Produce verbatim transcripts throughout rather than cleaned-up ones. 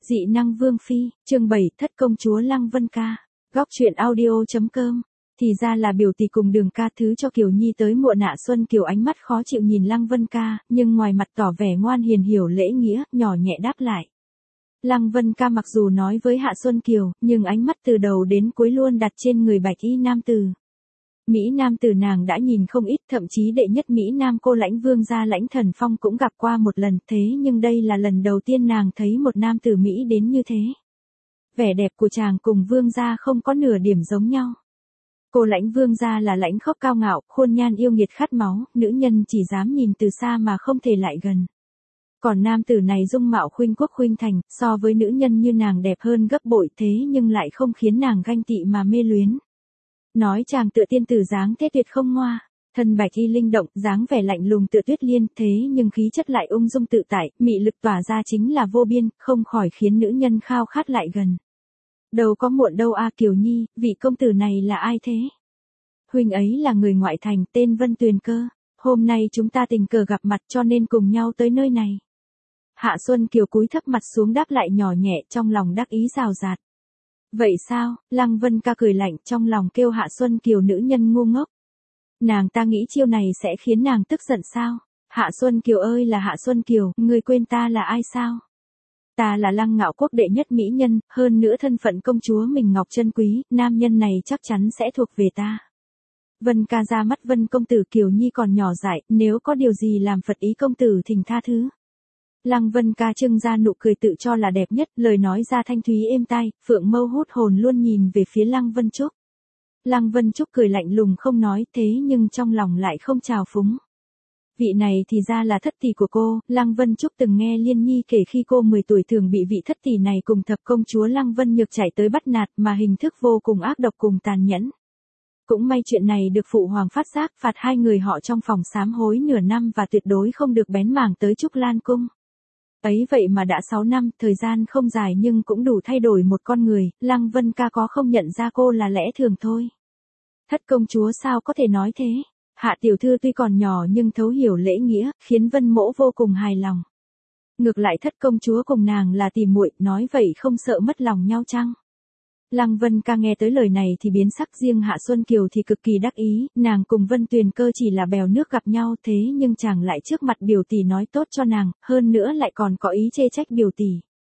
Dị năng Vương Phi, chương bảy, Thất công chúa Lăng Vân Ca. Góc truyện audio chấm com. Thì ra là biểu tỷ cùng Đường Ca thứ cho Kiều Nhi tới muộn. Hạ Xuân Kiều ánh mắt khó chịu nhìn Lăng Vân Ca, nhưng ngoài mặt tỏ vẻ ngoan hiền hiểu lễ nghĩa, nhỏ nhẹ đáp lại. Lăng Vân Ca mặc dù nói với Hạ Xuân Kiều, nhưng ánh mắt từ đầu đến cuối luôn đặt trên người bạch y nam tử. Mỹ nam tử nàng đã nhìn không ít, thậm chí đệ nhất Mỹ nam cô Lãnh Vương gia Lãnh Thần Phong cũng gặp qua một lần, thế nhưng đây là lần đầu tiên nàng thấy một nam tử Mỹ đến như thế. Vẻ đẹp của chàng cùng Vương gia không có nửa điểm giống nhau. Cô Lãnh Vương gia là lãnh khốc cao ngạo, khuôn nhan yêu nghiệt khát máu, nữ nhân chỉ dám nhìn từ xa mà không thể lại gần. Còn nam tử này dung mạo khuynh quốc khuynh thành, so với nữ nhân như nàng đẹp hơn gấp bội, thế nhưng lại không khiến nàng ganh tị mà mê luyến. Nói chàng tựa tiên tử dáng thế tuyệt không ngoa, thân bạch y linh động, dáng vẻ lạnh lùng tựa tuyết liên, thế nhưng khí chất lại ung dung tự tại, mị lực tỏa ra chính là vô biên, không khỏi khiến nữ nhân khao khát lại gần. Đâu có muộn đâu a Kiều Nhi, vị công tử này là ai thế? Huynh ấy là người ngoại thành, tên Vân Tuyền cơ. Hôm nay chúng ta tình cờ gặp mặt cho nên cùng nhau tới nơi này. Hạ Xuân Kiều cúi thấp mặt xuống đáp lại nhỏ nhẹ, trong lòng đắc ý rào rạt. Vậy sao? Lăng Vân Ca cười lạnh, trong lòng kêu Hạ Xuân Kiều nữ nhân ngu ngốc. Nàng ta nghĩ chiêu này sẽ khiến nàng tức giận sao? Hạ Xuân Kiều ơi là Hạ Xuân Kiều, ngươi quên ta là ai sao? Ta là Lăng Ngạo Quốc đệ nhất mỹ nhân, hơn nữa thân phận công chúa mình ngọc chân quý, nam nhân này chắc chắn sẽ thuộc về ta. Vân Ca ra mắt Vân công tử. Kiều Nhi còn nhỏ dại, nếu có điều gì làm phật ý công tử thỉnh tha thứ. Lăng Vân Ca trưng ra nụ cười tự cho là đẹp nhất, lời nói ra thanh thúy êm tai, phượng mâu hút hồn luôn nhìn về phía Lăng Vân Trúc. Lăng Vân Trúc cười lạnh lùng không nói, thế nhưng trong lòng lại không trào phúng. Vị này thì ra là thất tỷ của cô. Lăng Vân Trúc từng nghe Liên Nhi kể khi cô mười tuổi thường bị vị thất tỷ này cùng thập công chúa Lăng Vân Nhược chạy tới bắt nạt, mà hình thức vô cùng ác độc cùng tàn nhẫn. Cũng may chuyện này được phụ hoàng phát giác, phạt hai người họ trong phòng sám hối nửa năm và tuyệt đối không được bén mảng tới Trúc Lan Cung. Ấy vậy mà đã sáu năm, thời gian không dài nhưng cũng đủ thay đổi một con người. Lăng Vân Ca có không nhận ra cô là lẽ thường thôi. Thất công chúa sao có thể nói thế? Hạ tiểu thư tuy còn nhỏ nhưng thấu hiểu lễ nghĩa, khiến Vân Mỗ vô cùng hài lòng. Ngược lại thất công chúa cùng nàng là tỷ muội, nói vậy không sợ mất lòng nhau chăng? Lăng Vân Ca nghe tới lời này thì biến sắc, riêng Hạ Xuân Kiều thì cực kỳ đắc ý, nàng cùng Vân Tuyền cơ chỉ là bèo nước gặp nhau, thế nhưng chàng lại trước mặt biểu tỷ nói tốt cho nàng, hơn nữa lại còn có ý chê trách biểu tỷ.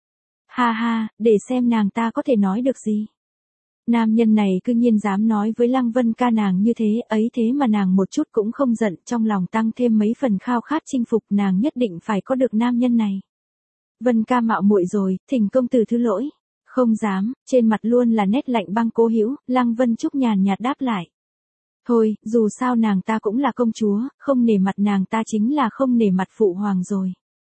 Ha ha, để xem nàng ta có thể nói được gì. Nam nhân này cư nhiên dám nói với Lăng Vân Ca nàng như thế, ấy thế mà nàng một chút cũng không giận, trong lòng tăng thêm mấy phần khao khát chinh phục, nàng nhất định phải có được nam nhân này. Vân Ca mạo muội rồi, thỉnh công tử thứ lỗi. Không dám, trên mặt luôn là nét lạnh băng cố hữu. Lăng Vân Trúc nhàn nhạt đáp lại. Thôi, dù sao nàng ta cũng là công chúa, không nể mặt nàng ta chính là không nể mặt phụ hoàng rồi.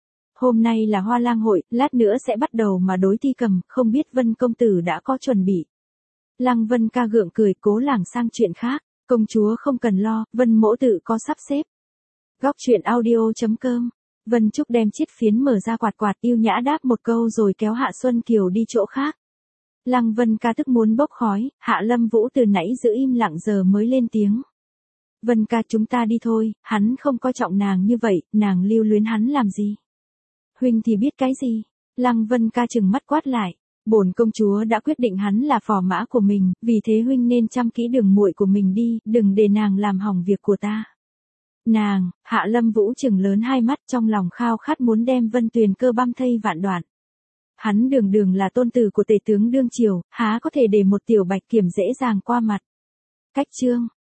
Hôm nay là Hoa Lang hội, lát nữa sẽ bắt đầu mà đối thi cầm, không biết Vân công tử đã có chuẩn bị. Lăng Vân Ca gượng cười, cố lảng sang chuyện khác. Công chúa không cần lo, Vân mỗ tự có sắp xếp. Góc truyện audio chấm com. Vân Trúc đem chiếc phiến mở ra quạt quạt, yêu nhã đáp một câu rồi kéo Hạ Xuân Kiều đi chỗ khác. Lăng Vân Ca tức muốn bốc khói, Hạ Lâm Vũ từ nãy giữ im lặng giờ mới lên tiếng. Vân Ca chúng ta đi thôi, hắn không coi trọng nàng như vậy, nàng lưu luyến hắn làm gì? Huynh thì biết cái gì? Lăng Vân Ca trừng mắt quát lại. Bổn công chúa đã quyết định hắn là phò mã của mình, vì thế huynh nên chăm kỹ đường muội của mình đi, đừng để nàng làm hỏng việc của ta. Nàng, Hạ Lâm Vũ trừng lớn hai mắt, trong lòng khao khát muốn đem Vân Tuyền cơ băm thây vạn đoạn. Hắn đường đường là tôn tử của tể tướng đương triều, há có thể để một tiểu bạch kiểm dễ dàng qua mặt. Cách chương